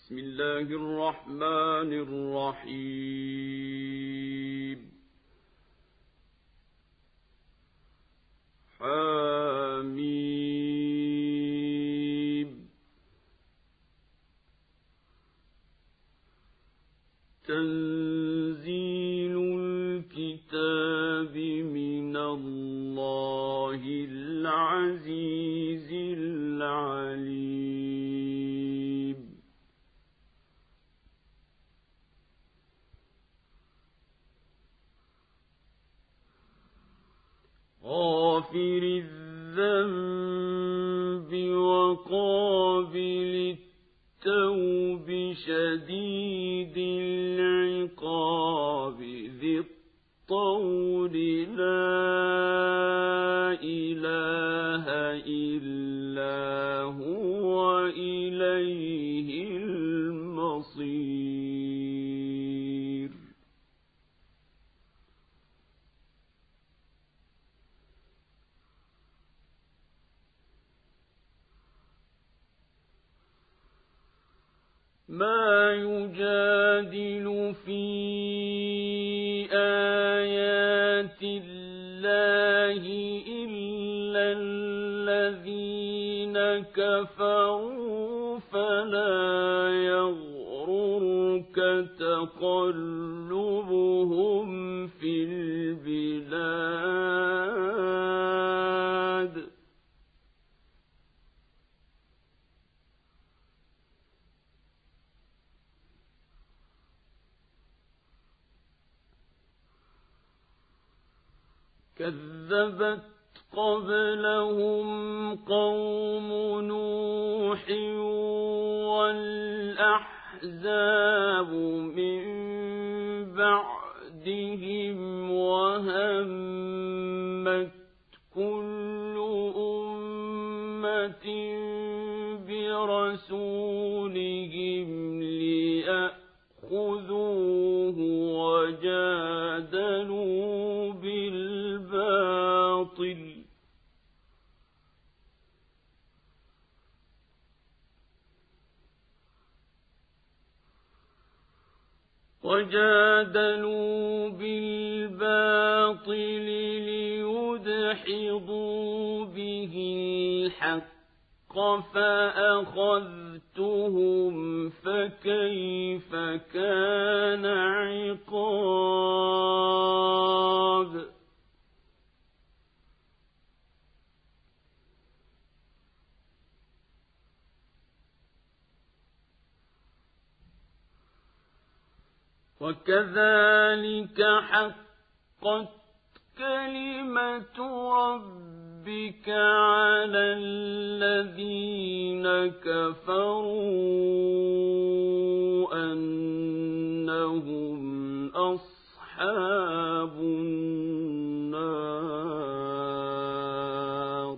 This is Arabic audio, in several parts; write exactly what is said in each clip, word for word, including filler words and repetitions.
بسم الله الرحمن الرحيم حميم تنزيل الكتاب من الله العزيز العليم غافر الذنب وقابل التوب شديد العقاب ذي الطول لا إله إلا هو إليه المصير ما يجادل في آيات الله إلا الذين كفروا فلا يغررك تقلبهم في البلاد كذبت قبلهم قوم نوح والأحزاب من بعدهم وهمت كل أمة برسولهم ليأخذوه وجادلوا بالباطل وجادلوا بالباطل ليدحضوا به الحق فأخذتهم فكيف كان عقاب وكذلك حقت كلمة ربك على الذين كفروا أنهم أصحاب النار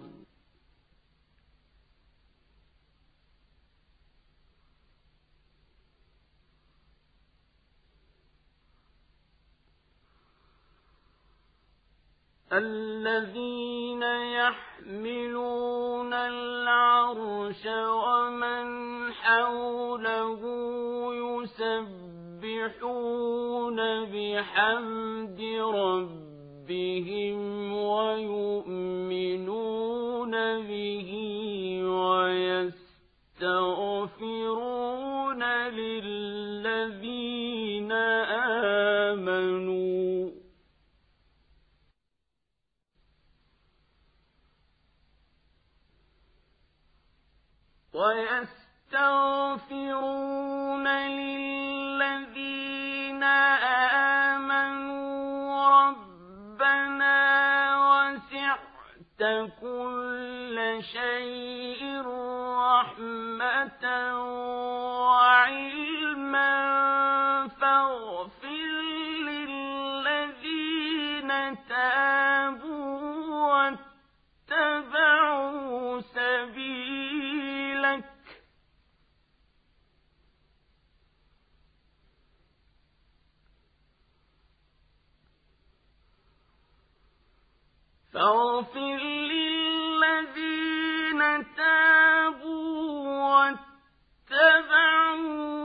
الذين يحملون العرش ومن حوله يسبحون بحمد ربهم ويؤمنون به ويستغفرون للذين آمنوا ويستغفرون للذين آمنوا ربنا وسعت كل شيء رحمة وعلما فاغفر للذين تابوا واتبعوا سبيلك فاغفر للذين تابوا واتبعوا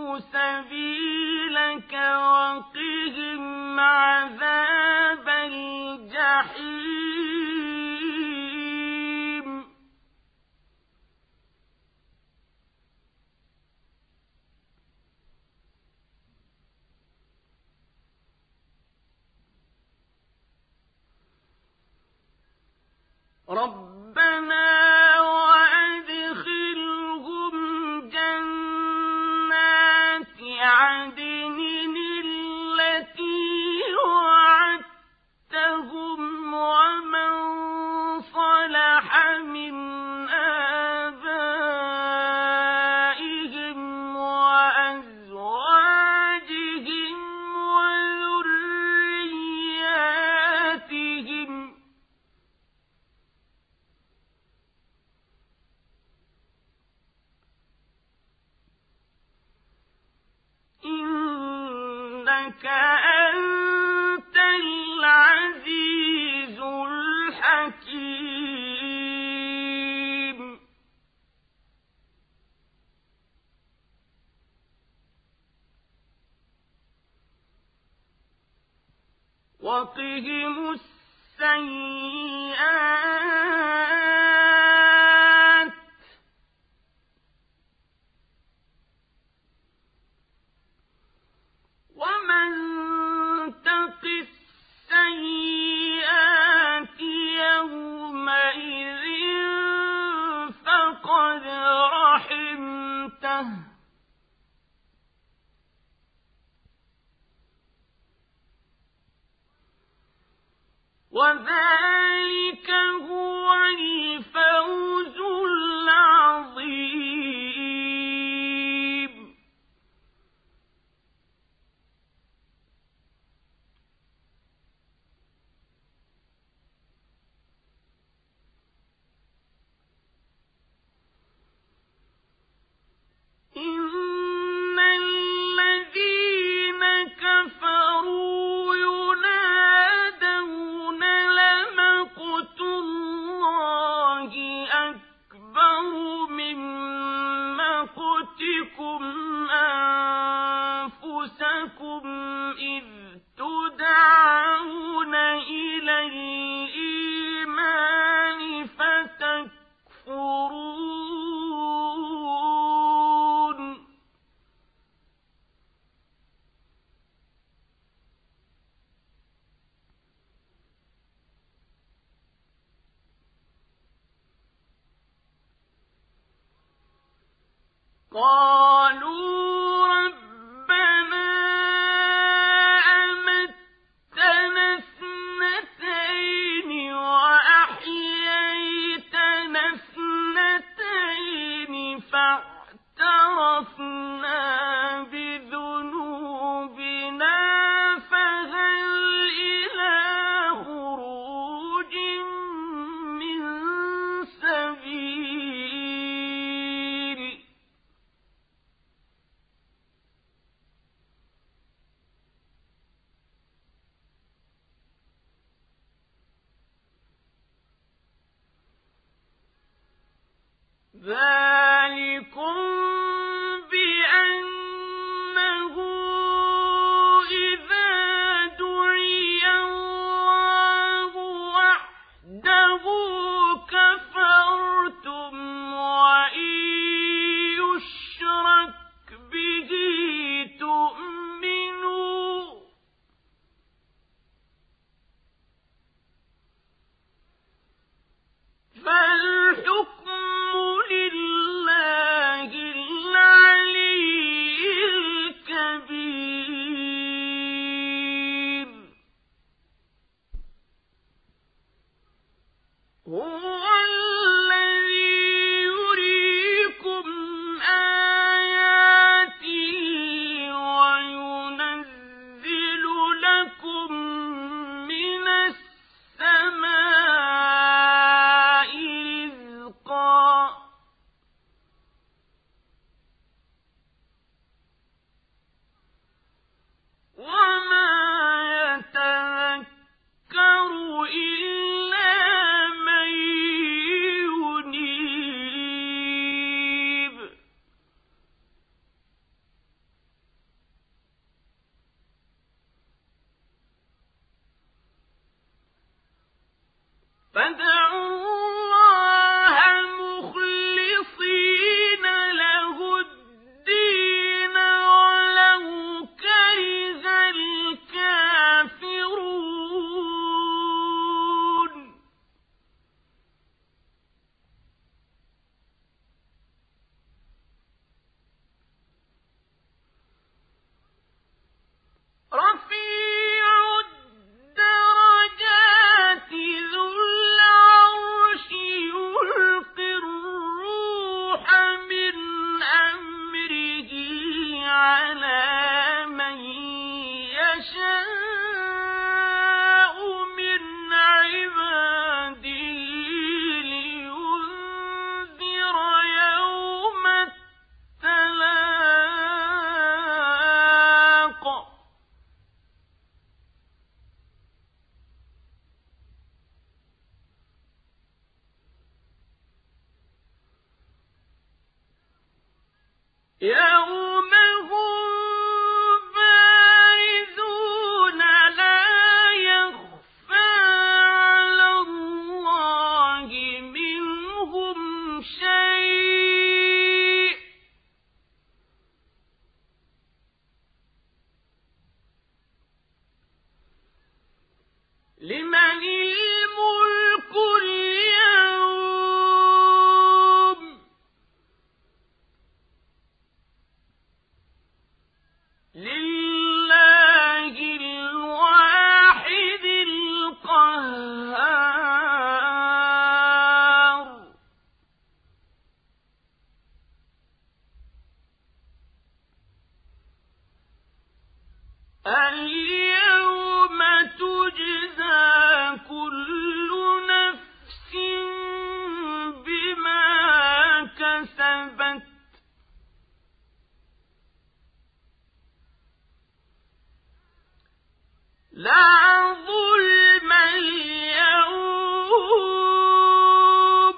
ربنا وأدخلهم جنات عدن التي وعدتهم ومن صلح من آبائهم وأزواجهم وذرياتهم إنك أنت العزيز الحكيم وقهم السيئات ومن تق السيئات يومئذ فقد رحمته وذلك هو الفوز العظيم إن الذين كفروا ينادون لمقت الله أكبر من مقتكم أنفسكم إذ تدعون إلى الإيمان فتكفرون قالوا ربنا أمتنا اثنتين وأحييتنا اثنتين فاعترفنا بذنوبنا فهل إلى خروج من سبيل ذلكم بأنه إذا دعي الله وحده كفرتم وإن يشرك به تؤمنوا فالحكم لله العلي الكبير هو الذي يريكم آياته وينزل لكم من السماء رزقا وما يتذكر إلا من ينيب فادعوا الله مخلصين له الدين ولو كره الكافرون يوم هم بارزون لا يخفى على الله منهم شيء لمن الملك اليوم لله الواحد القهار اليوم تجزى كل نفس بما كسبت لا ظلم اليوم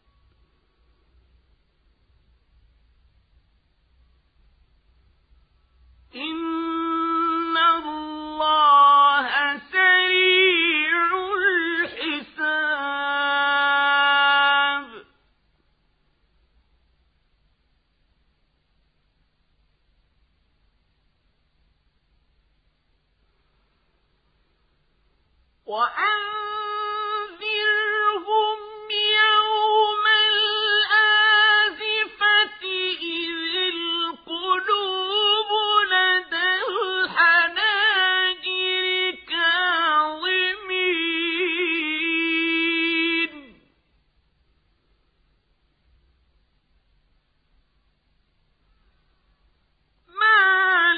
إن الله سريع الحساب وأنذرهم يوم الآزفة إذ القلوب لدى الحناجر كاظمين ما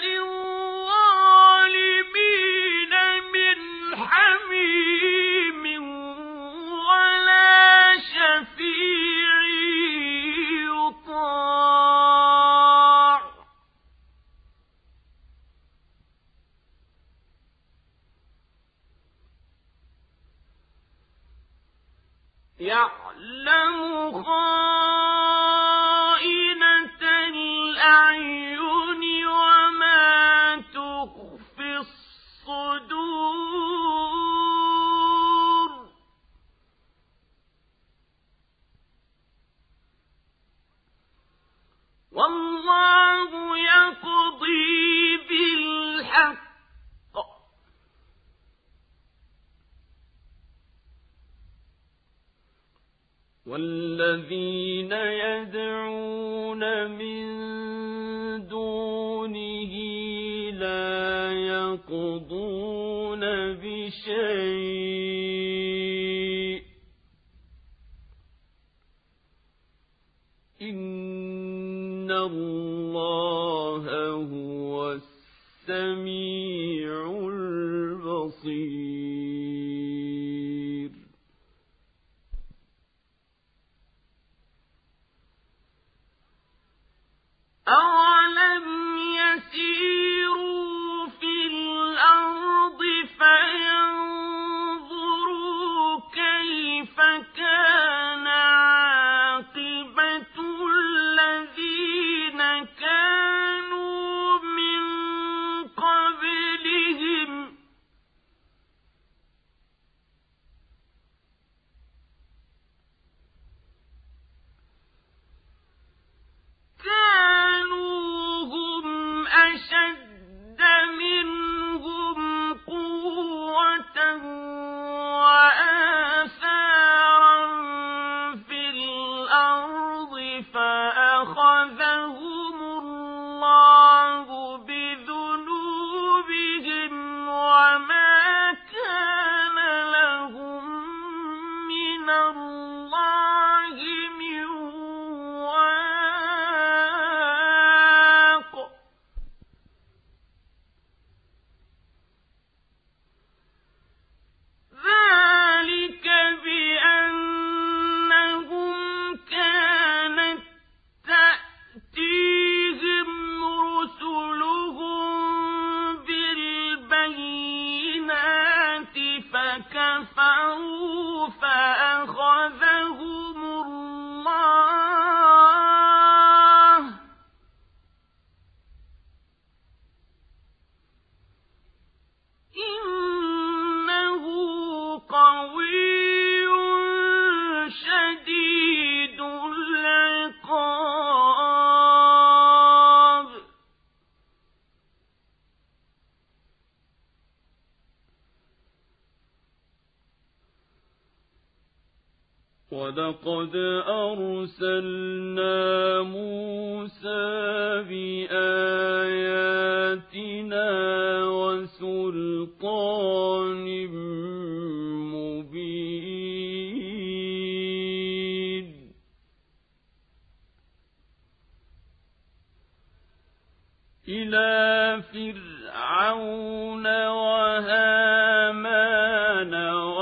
للظالمين من حميم ولا شفيع يطاع يعلم خائنة الأعين وما تخفي الصدور والله يقضي بالحق والذين يدعون من دونه لا يقضون بشيء إن الله هو السميع البصير أولم يسيروا في الأرض فينظروا كيف كان عاقبة الذين كانوا من قبلهم وَلَقَدْ أَرْسَلْنَا مُوسَى بِآيَاتِنَا وَسُلْطَانٍ مُبِينٍ إِلَى فِرْعَوْنَ وَهَامَانَ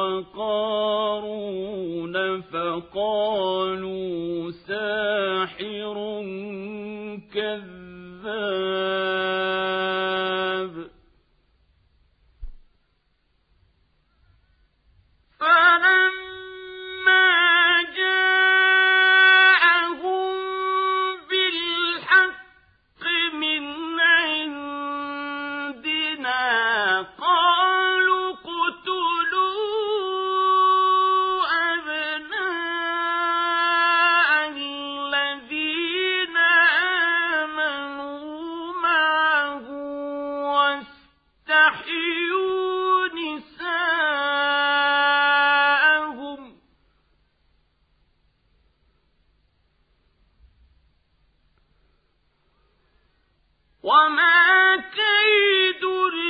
وَقَارُونَ فَقَالُوا سَاحِرٌ كَذَّابٌ فَلَمَّا جَاءَهُم بِالْحَقِّ مِنْ عِندِنَا قَالُوا اقْتُلُوا أَبْنَاءَ الَّذِينَ آمَنُوا مَعَهُ وَاسْتَحْيُوا نِسَاءَهُمْ ۚ وَمَا كَيْدُ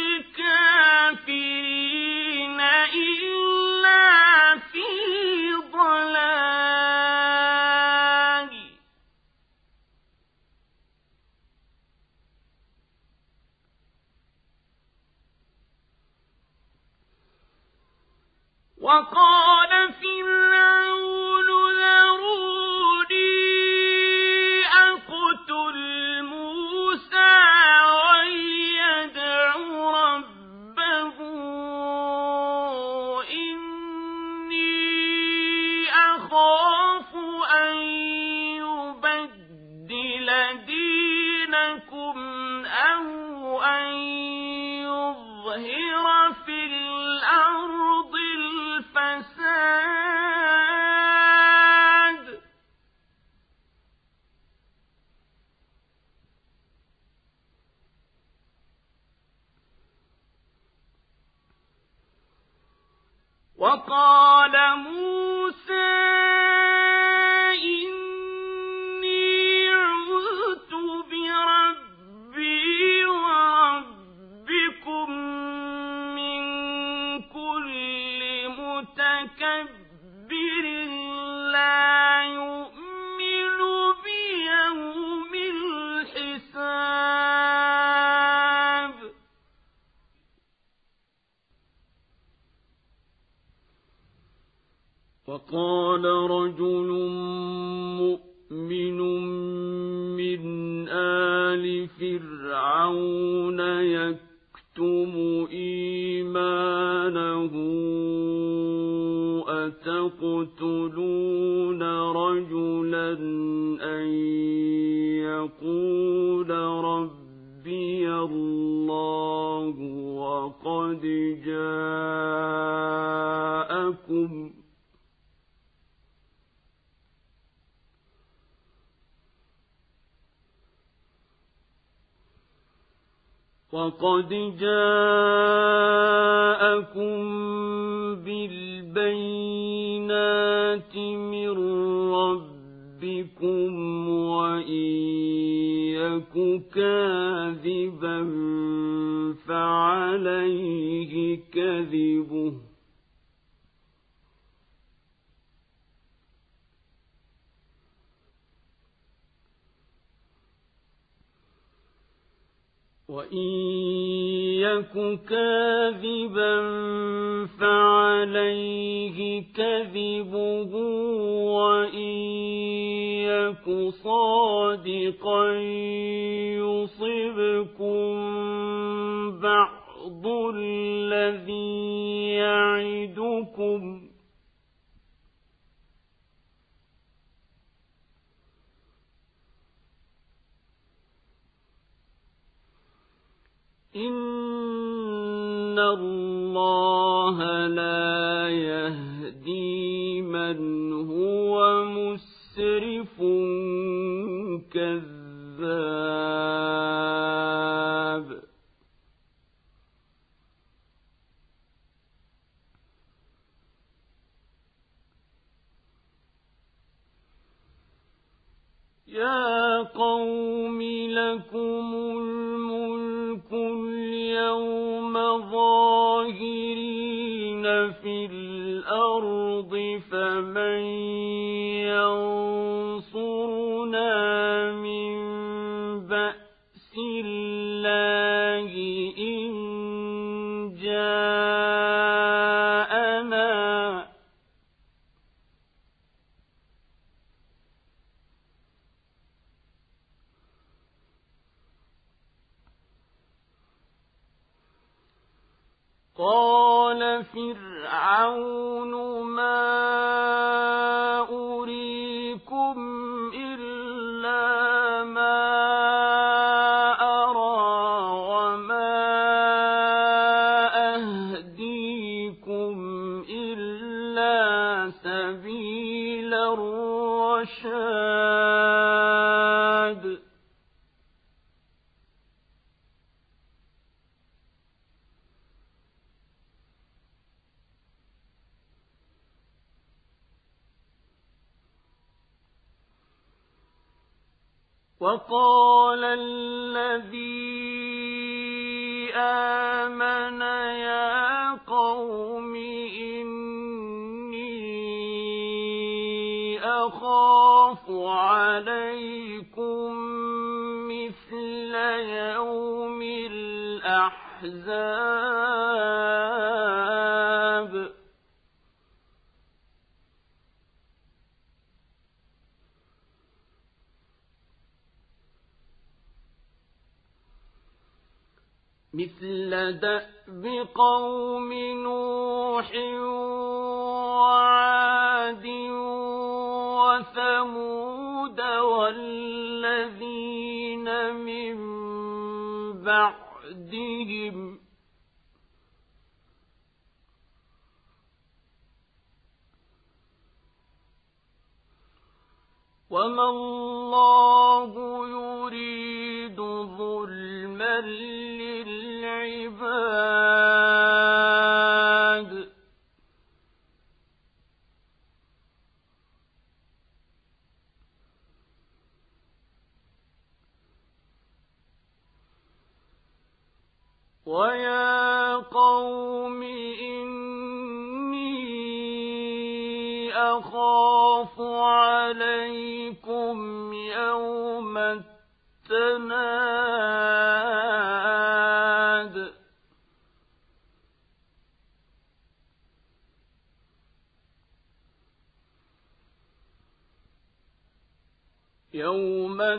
الْكَافِرِينَ إِلَّا فِي ضَلَالٍ وَقَالَ فِرْعَوْنُ ذَرُونِي أَقْتُلْ مُوسَىٰ وَلْيَدْعُ رَبَّهُ إِنِّي أَخَافُ أَن يُبَدِّلَ دِينَكُمْ أَوْ أَن يُظْهِرَ فِي الْأَرْضِ الْفَسَادَ وَقَالَ مُوسَىٰ إِنِّي عُذْتُ بِرَبِّي وَرَبِّكُم مِّن كُلِّ مُتَكَبِّرٍ لَّا يُؤْمِنُ بِيَوْمِ الْحِسَابِ وَقَالَ رَجُلٌ مُؤْمِنٌ مِّنْ آلِ فِرْعَوْنَ يَكْتُمُ إِيمَانَهُ أَتَقْتُلُونَ رَجُلًا أَن يَقُولَ رَبِّيَ اللَّهُ وَقَدْ جَاءَكُمْ وَقَدْ جَاءَكُم بِالْبَيِّنَاتِ مِن رَّبِّكُمْ وَإِن يَكُ كَاذِبًا فَعَلَيْهِ كَذِبُهُ وَإِن يَكُ كَاذِبًا فَعَلَيْهِ كَذِبُهُ وَإِن يَكُ صَادِقًا يُصِبْكُم بَعْضُ الَّذِي يَعِدُكُمْ ۖ إِنَّ اللَّهَ لَا يَهْدِي مَنْ هُوَ مُسْرِفٌ كَذَّابٌ يا قوم لكم الملك اليوم ظاهرين في الأرض فمن ينصرنا من بأس الله إن جاءنا قال فرعون ما أريكم إلا ما أرى وما أهديكم إلا سبيل الرشاد وقال الذي آمن يا قوم إني أخاف عليكم مثل يوم الأحزاب مثل دأب قوم نوح وعاد وثمود والذين من بعدهم وما الله يريد ظلما للعباد ويا قوم إني أخاف عليكم يوم التناد يوم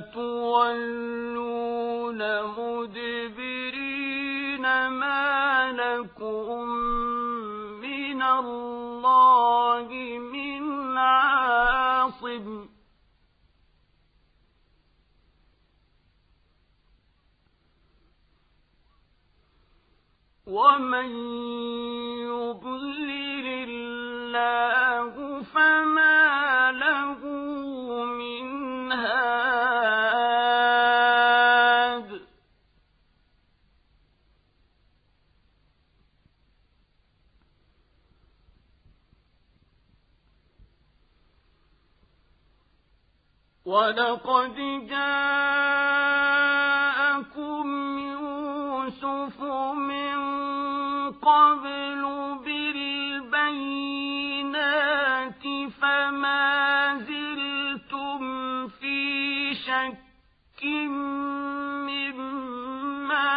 تولون مدبرين ما لكم من الله من عاصم ومن يضلل الله فما له من هاد ولقد جاءكم يوسف من قبل بالبينات فما زلتم في شك مما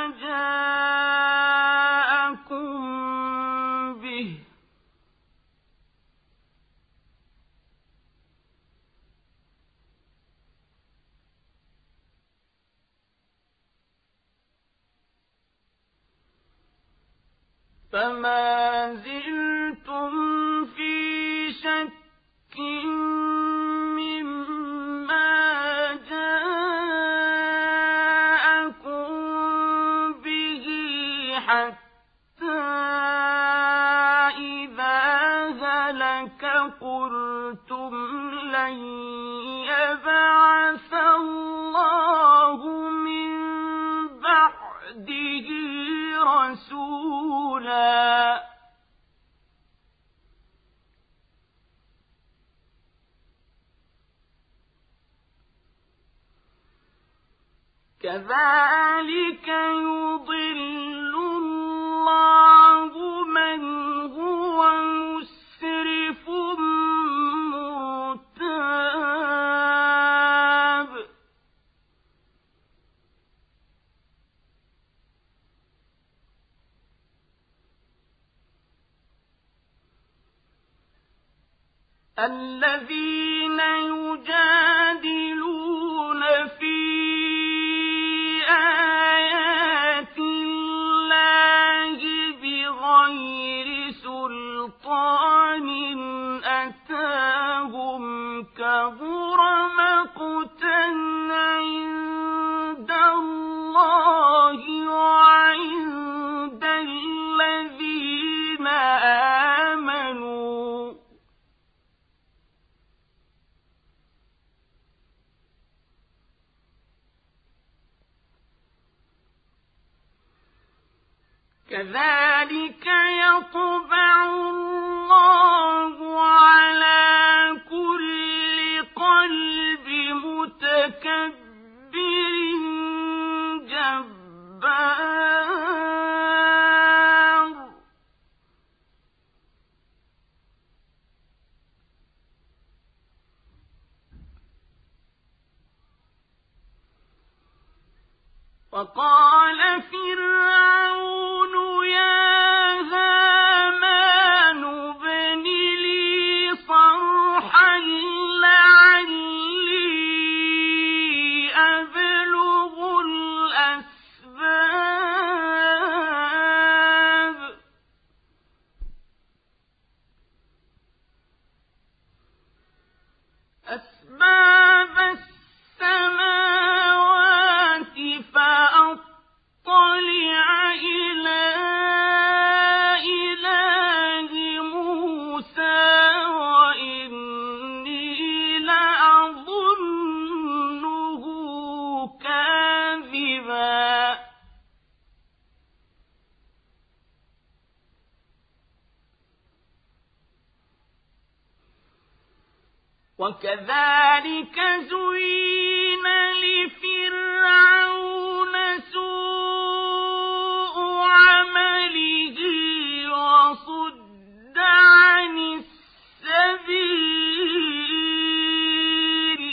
جاءكم به فما زلتم في شك مما جاءكم به حتى إذا هلك قلتم لن يبعث الله من بعده رسولا كذلك يضل الله من هو مسرف مرتاب الذين يجادلون في آيات الله بغير سلطان أتاهم كبر مقتا عند الله وعند الذين آمنوا كذلك يطبع الله على كل قلب متكبر جبار وقال فرعون يا هامان ابن لي صرحا لعلي أبلغ الأسباب أسباب السماوات فأطلع إلى إله موسى وإني لأظنه كاذبا وكذلك زين لفرعون سوء عمله وصد عن السبيل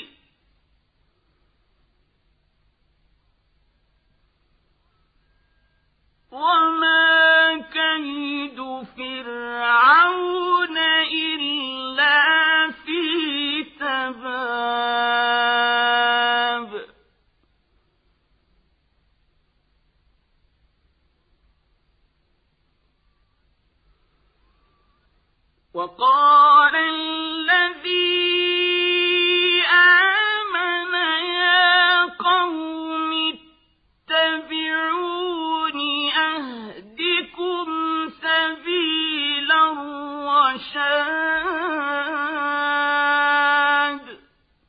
وما كيد فرعون إلا في تباب وقال الذي آمن يا قوم اتبعون أهدكم سبيل الرشاد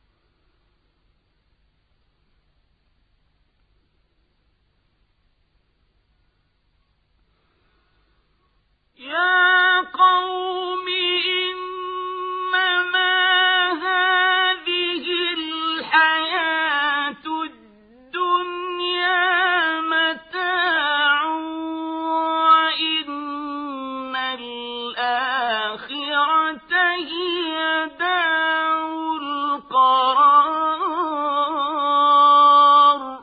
يا قوم إنما هذه الحياة الدنيا متاع وإن الآخرة هي دار القرار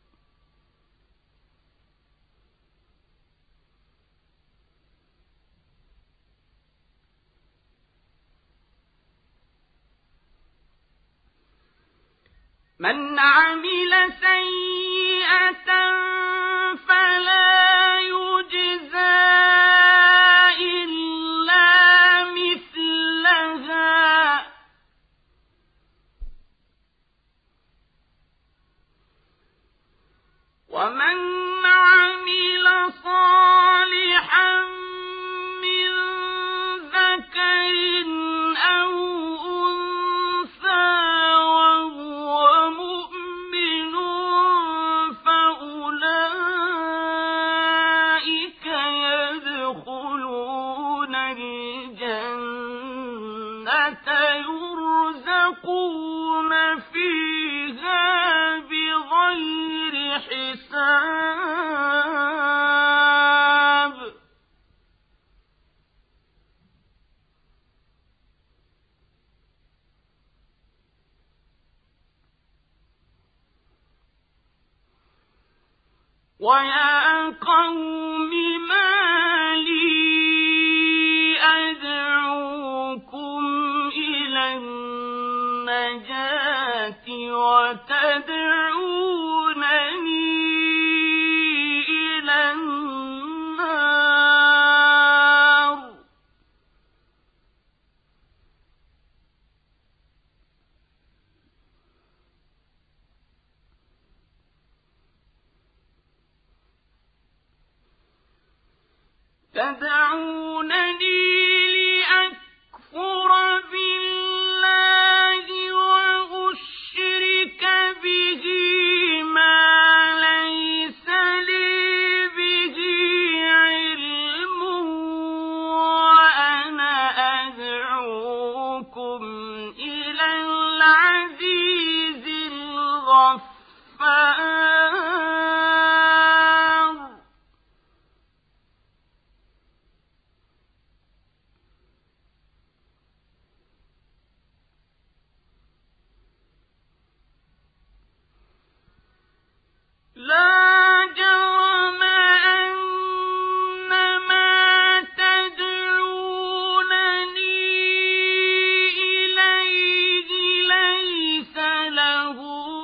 من عمل سيئة فلا يجزى إلا مثلها ومن عمل صالحا من ذكر أو أنثى وهو مؤمن فأولئك يدخلون الجنة يرزقون فيها بغير حساب ويا قوم ما لي أدعوكم إلى النجاة وتدعونني إلى النار تدعونني لأكفر بالله وأشرك به ما ليس لي به علم وأنا أدعوكم إلى العزيز الغفار لا جرم أن ما تدعونني إليه ليس له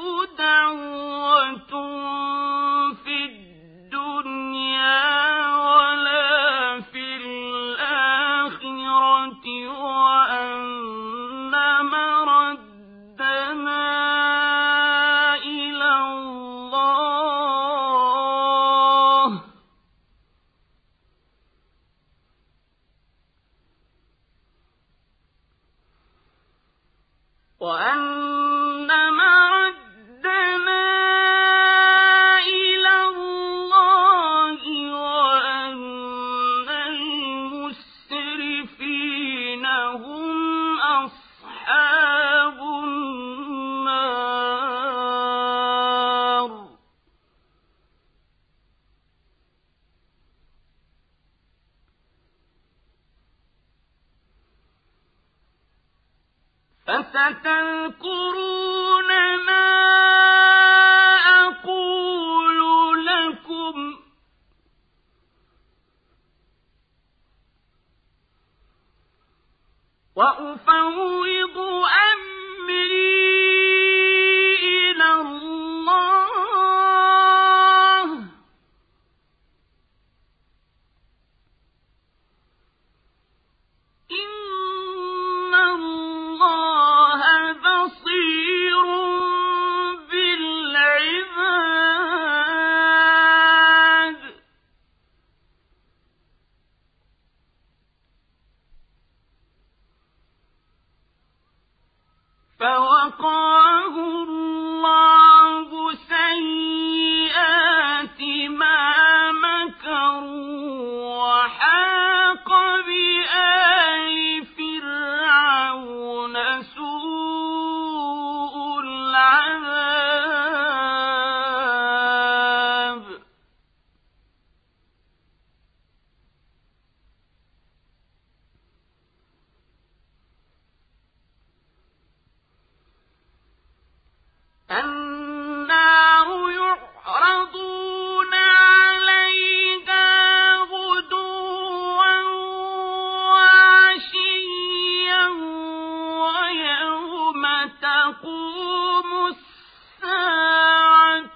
دعوة في الدنيا ولا في الآخرة وأن مردنا إلى الله وأن مردنا إلى الله وأن المسرفين هم أصحاب النار فستذكرون ما أقول لكم وأفوض أمري إلى الله إن الله بصير بالعباد فوقاه الله سيئات ما مكروا وحاق بآل فرعون سوء العذاب النار يعرضون عليها غدوا وعشيا ويوم تقوم الساعة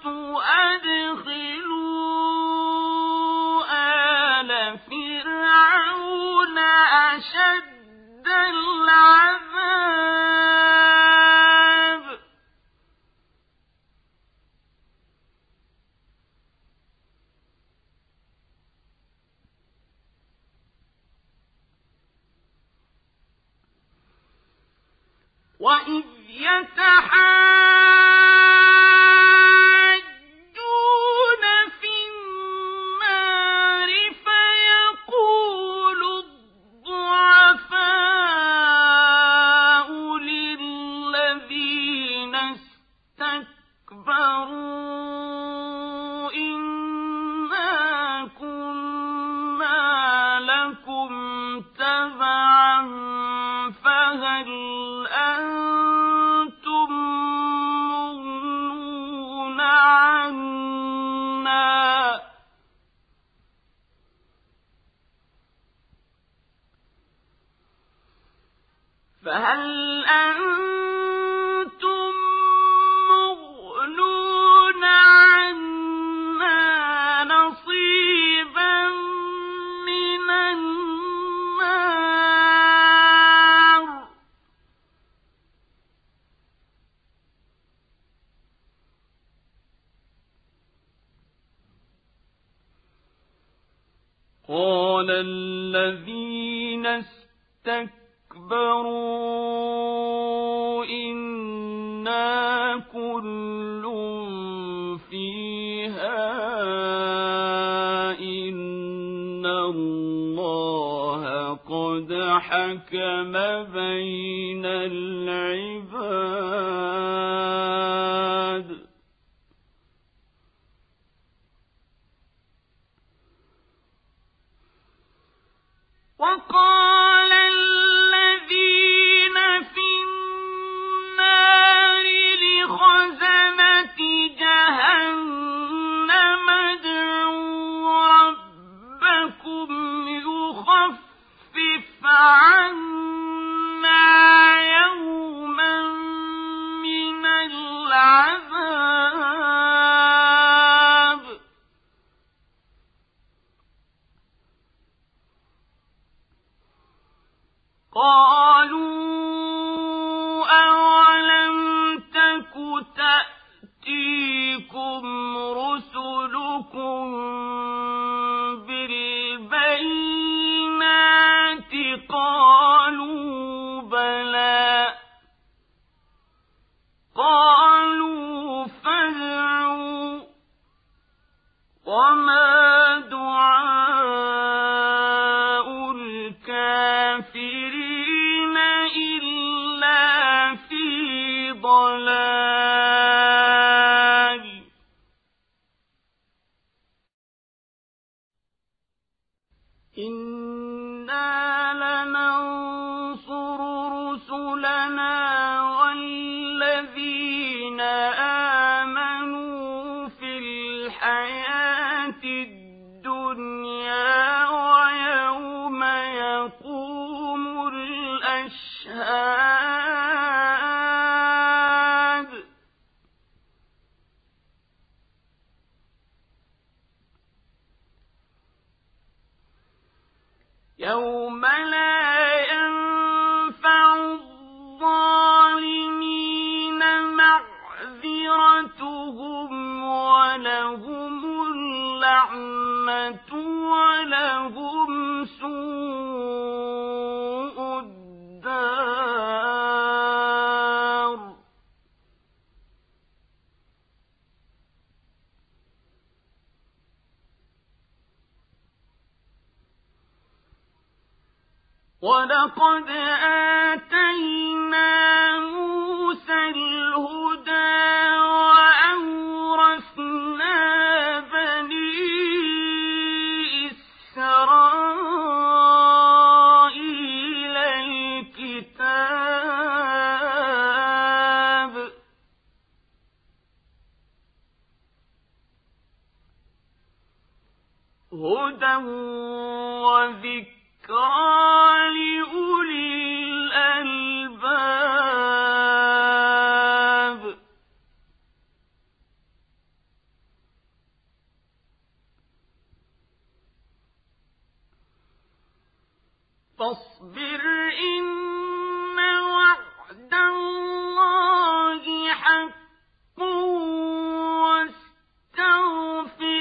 أدخلوا آل فرعون أشد العذاب وإذ يتحاجون في النار فيقول الضعفاء للذين استكبروا قال الذين استكبروا إنا كل فيها إن الله قد حكم بين العباد وقال الذين في النار لخزنة جهنم ادعوا ربكم يخفف عنا يوما من العذاب قالوا أولم تك تأتيكم رسلكم بالبينات قالوا بلى قالوا فادعوا وما دعاء الكافرين إلا في ضلال إنا لننصر رسلنا والذين آمنوا في الحياة الدنيا ويوم يقوم الأشهاد يوم لا ينفع الظالمين معذرتهم ولهم اللعنة ولهم سوء الدار ولقد آتينا موسى الهدى وأورثنا بني إسرائيل الكتاب هدى وذكر لأولي الألباب فاصبر إن وعد الله حق واستغفر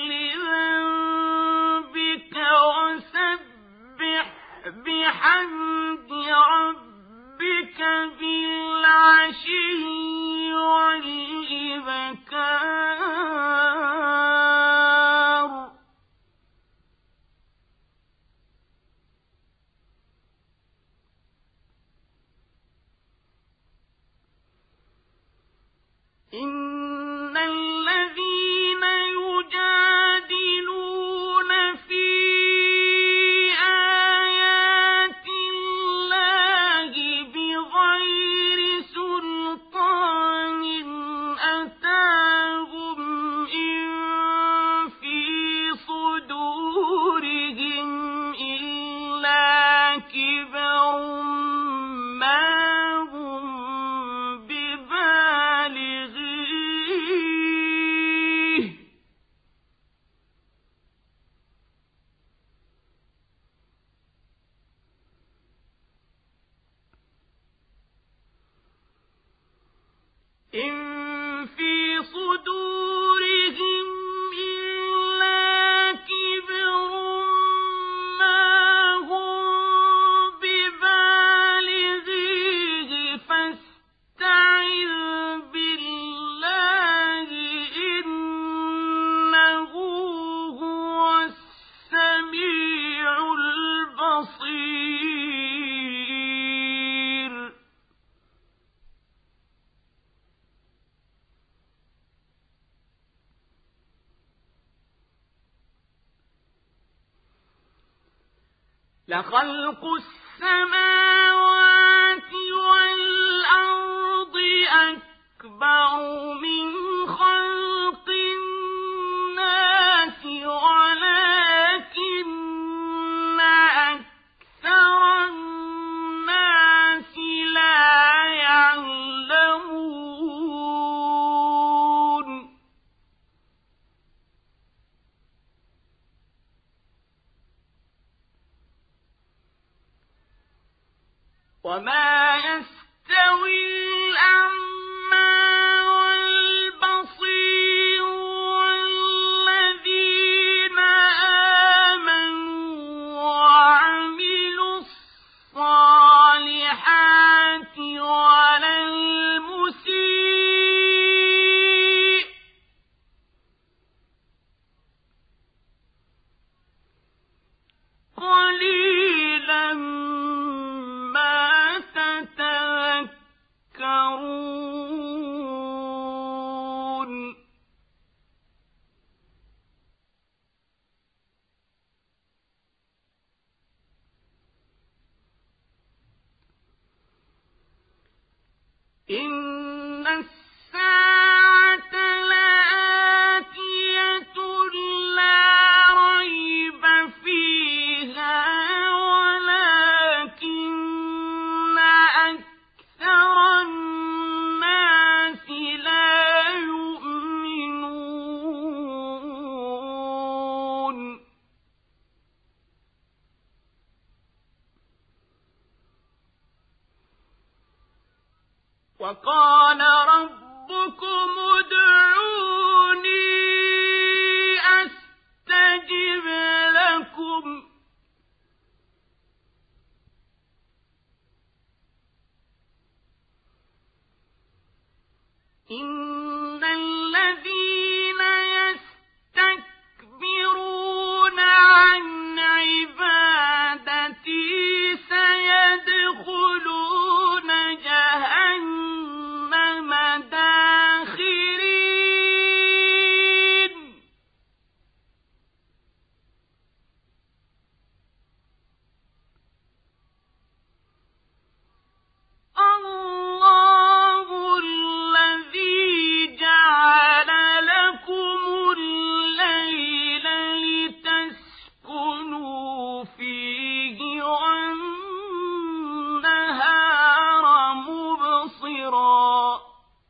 لذنبك وسبح بحمد ربك بالعشي والإبكار إن الذين يجادلون في آيات الله بغير سلطان أتاهم إن في صدورهم إلا كبر ما هم ببالغيه إن في صدورهم إلا كبر لخلق السماوات والأرض أكبر من خلق الناس ولكن أكثر الناس لا يعلمون وما يستوي الأعمى والبصير والذين آمنوا وعملوا الصالحات ولا المسيء قليلا ما تتذكرون إن الساعة لآتية لا ريب فيها ولكن أكثر الناس لا يؤمنون وقال ربكم ادعوني أستجب لكم إن الذين يستكبرون عن عبادتي سيدخلون جهنم داخرين الله الذي جعل لكم الليل لتسكنوا فيه والنهار مبصرا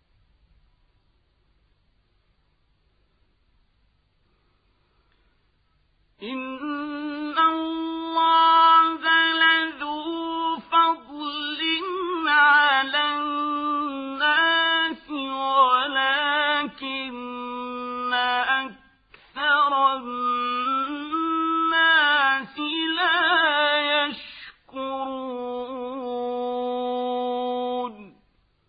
إن الله لذو فضل على الناس ولكن أكثر الناس لا يشكرون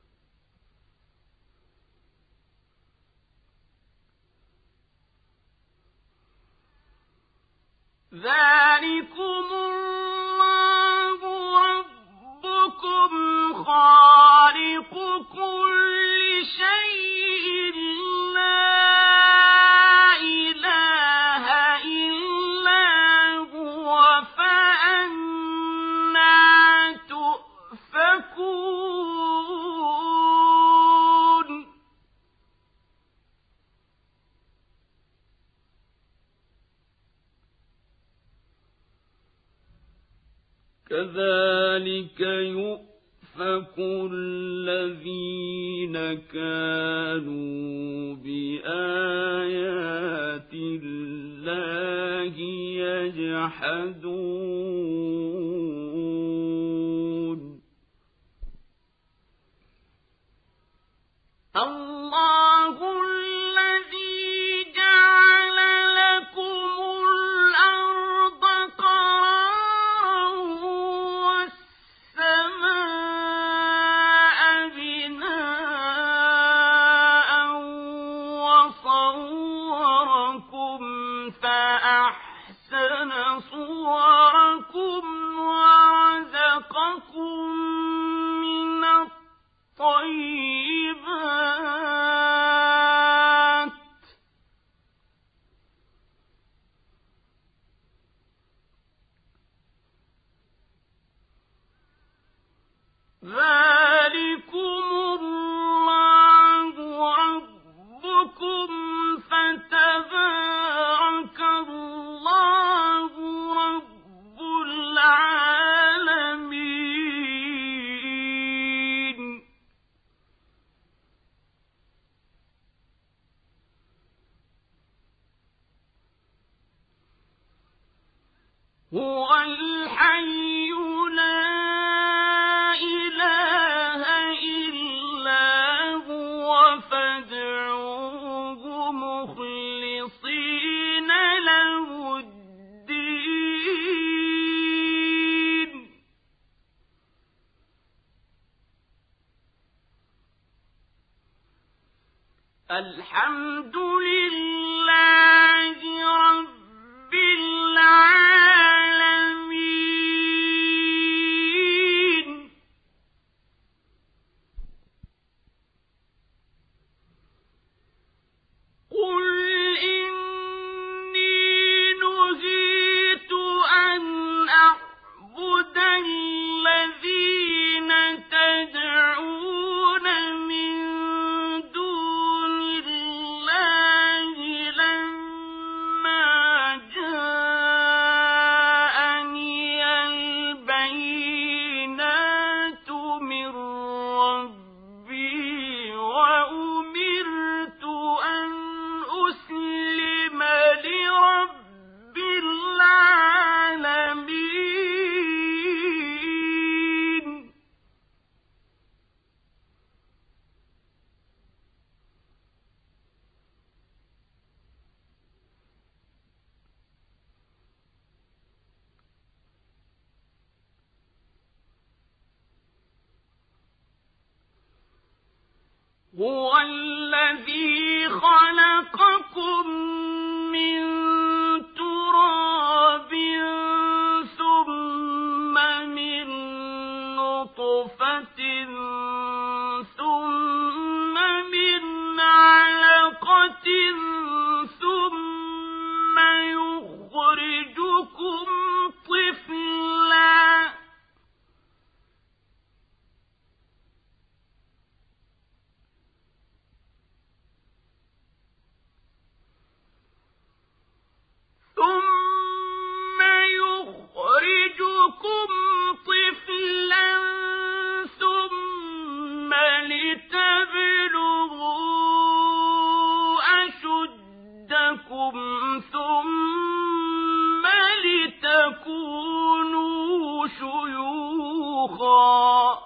ذلكم الله ربكم خالق كل شيء لا إله إلا هو فأنى تؤفكون كذلك يؤفك الذين كانوا بآيات الله يجحدون الله الذي جعل لكم الأرض قرارا والسماء بناء وصوركم فأحسن صوركم ورزقكم من الطيبات هو الحي لا إله إلا هو فادعوه مخلصين له الدين الحمد لله رب العالمين قل إني نهيت أن أعبد الذين تدعون من دون الله لما جاءني البينات من ربي وأمرت أن أسلم لرب العالمين هو الذي خلقكم من تراب ثم من نطفة ثم من علقة ثم يخرجكم طفلا ثم يخرجكم طفلا ثم لتبلغوا أشدكم ثم لتكونوا شيوخا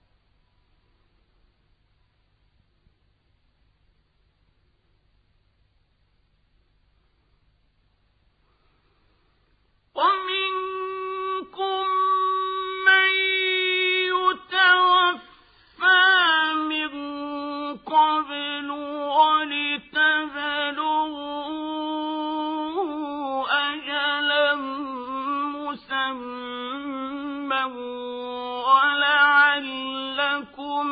ومنكم من يتوفى من قبل ولتبلغوا أجلا مسمى ولعلكم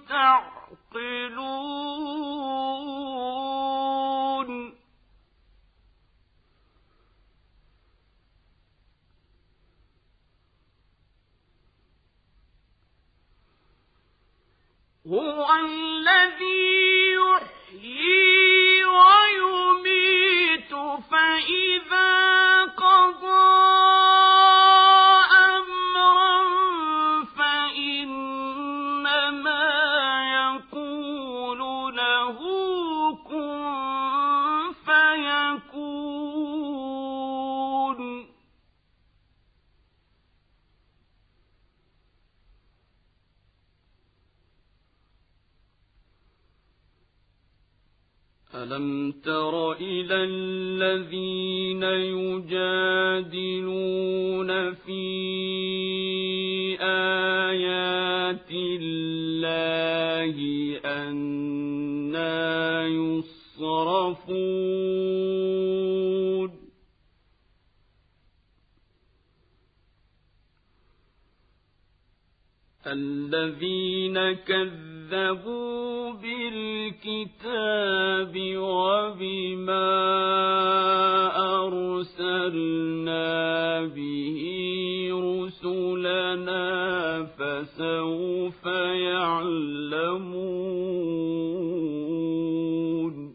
تعقلون هو الذي يحيي ويميت فإذا قضى أمرا فإنما يقول له كن فيكون ألم تر إلى الذين يجادلون في آيات الله أنى يصرفون الذين كذبوا بالكتاب وبما أرسلنا به رسلنا فسوف يعلمون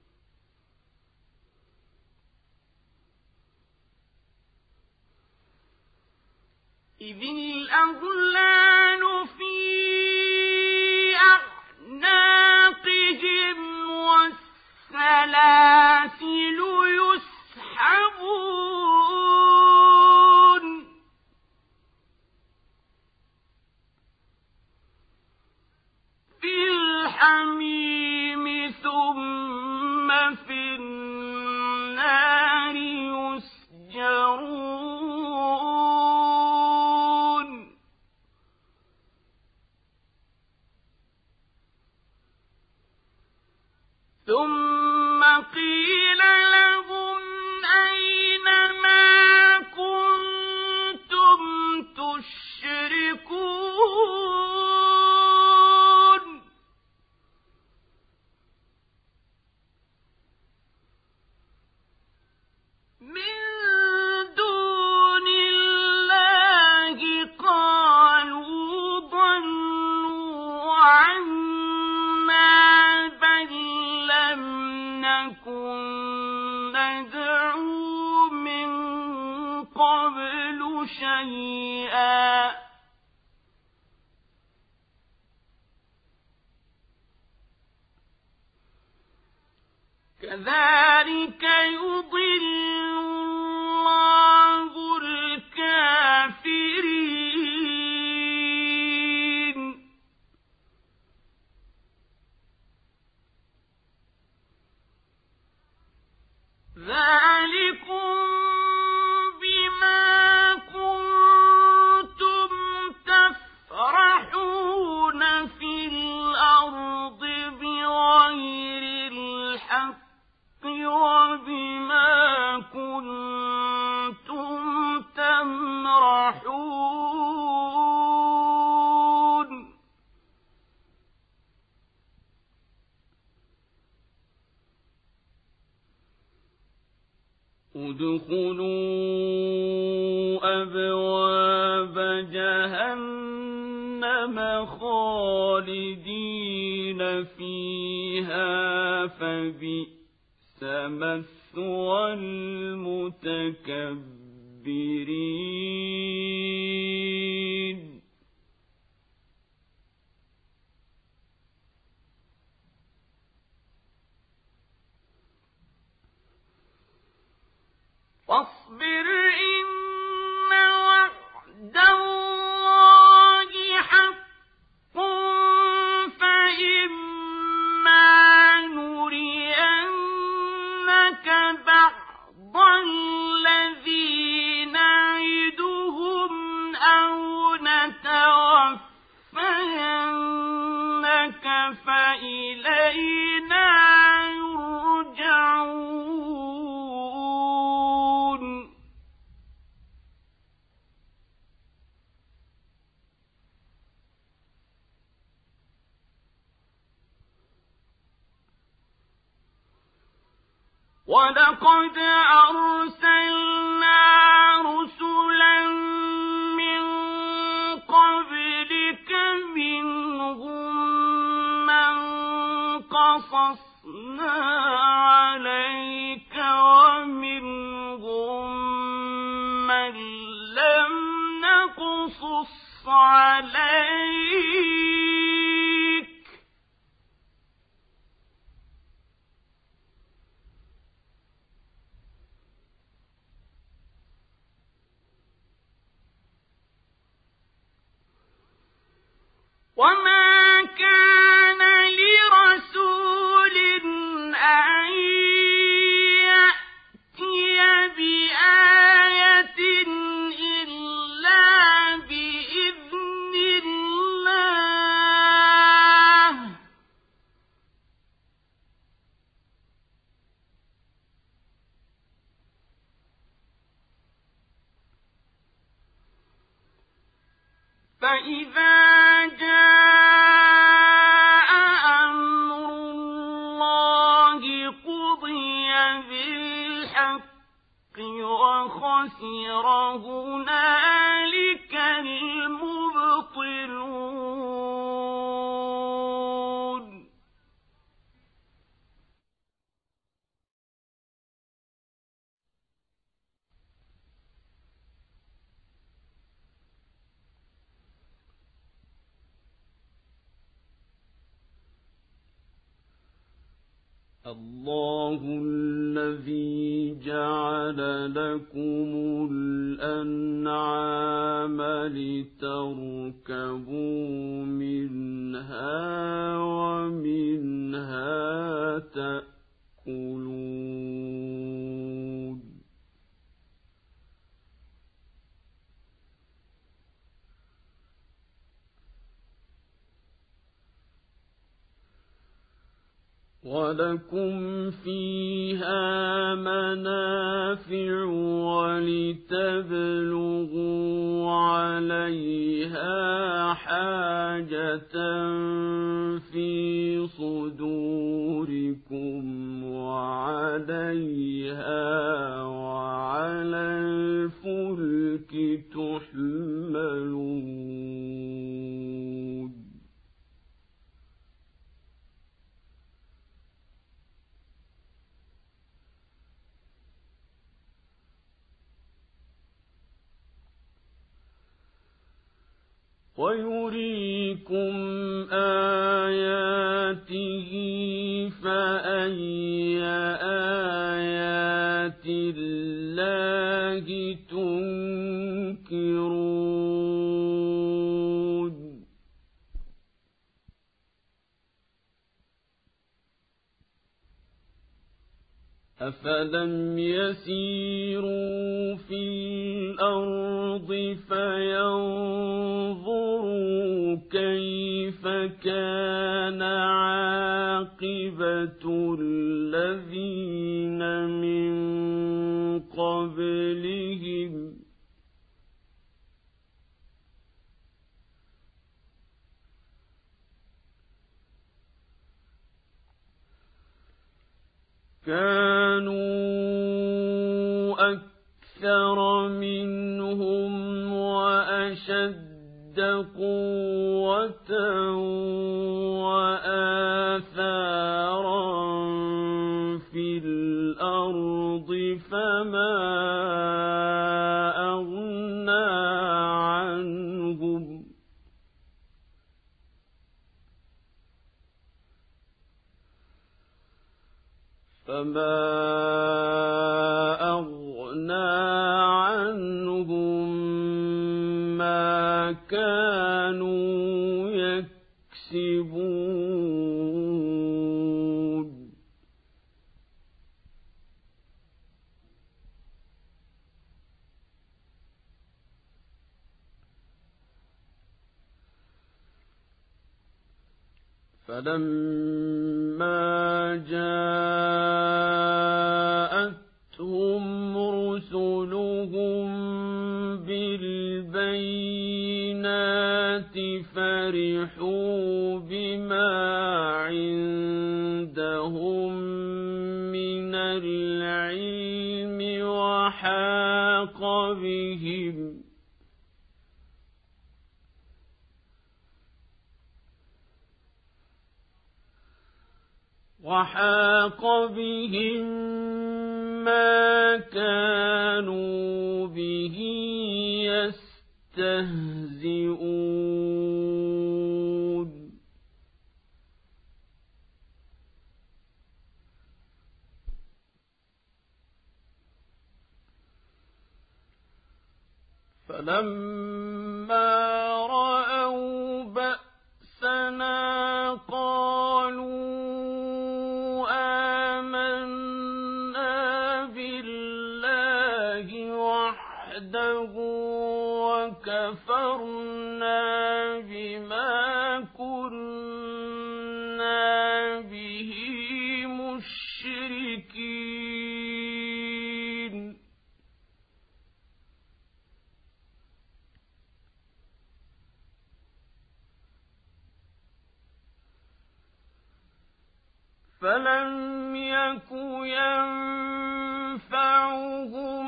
إذ الأغلال في أعناقهم والسلاسل يسحبون شيئا كذلك يضل الله الكافرين ذلكم بما كنتم تفرحون في الأرض بغير الحق وبما كنتم تمرحون ادخلوا أبواب جهنم خالدين فيها فبئس مثوى المتكبرين فاصبر إن وعد الله حق فإما نرينك بعض الذي نعدهم أو نتوفينك فإلينا يرجعون ولقد أرسلنا رسلا من قبلك منهم من قصصنا عليك ومنهم من لم نقصص عليك وما كان لرسول أن يأتي بآية إلا بإذن الله فإذا جاء أمر الله قضي بالحق وخسر هنالك المبطلون الله الذي جعل لكم الأنعام لتركبوا منها ومنها تأكلون ولكم فيها منافع ولتبلغوا عليها حاجة في صدوركم وعليها وعلى الفلك تحملون ويريكم آياته فأي آيات الله تنكرون أفلم يسيروا في الأرض فينظروا كيف كان عاقبة الذين من قبلهم كانوا أكثر منهم وأشد قوة وآثارا في الأرض فما أغنى عنهم فما أغنى عنهم ما كانوا يكسبون فلما جاءتهم رسلهم بالبينات فرحوا بما عندهم من العلم وحاق بهم وحاق بهم ما كانوا به يستهزئون فلما رأوا بأسنا قالوا وكفرنا بما كنا به مشركين فلم يك ينفعهم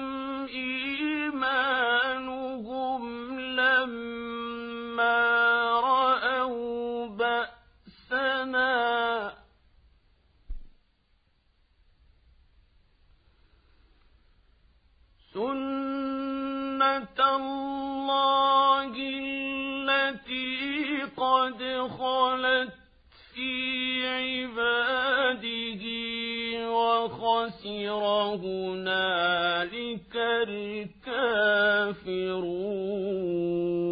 إيمانهم لما رأوا بأسنا سنة الله التي قد خلت في عباده وخسر هنالك الكافرون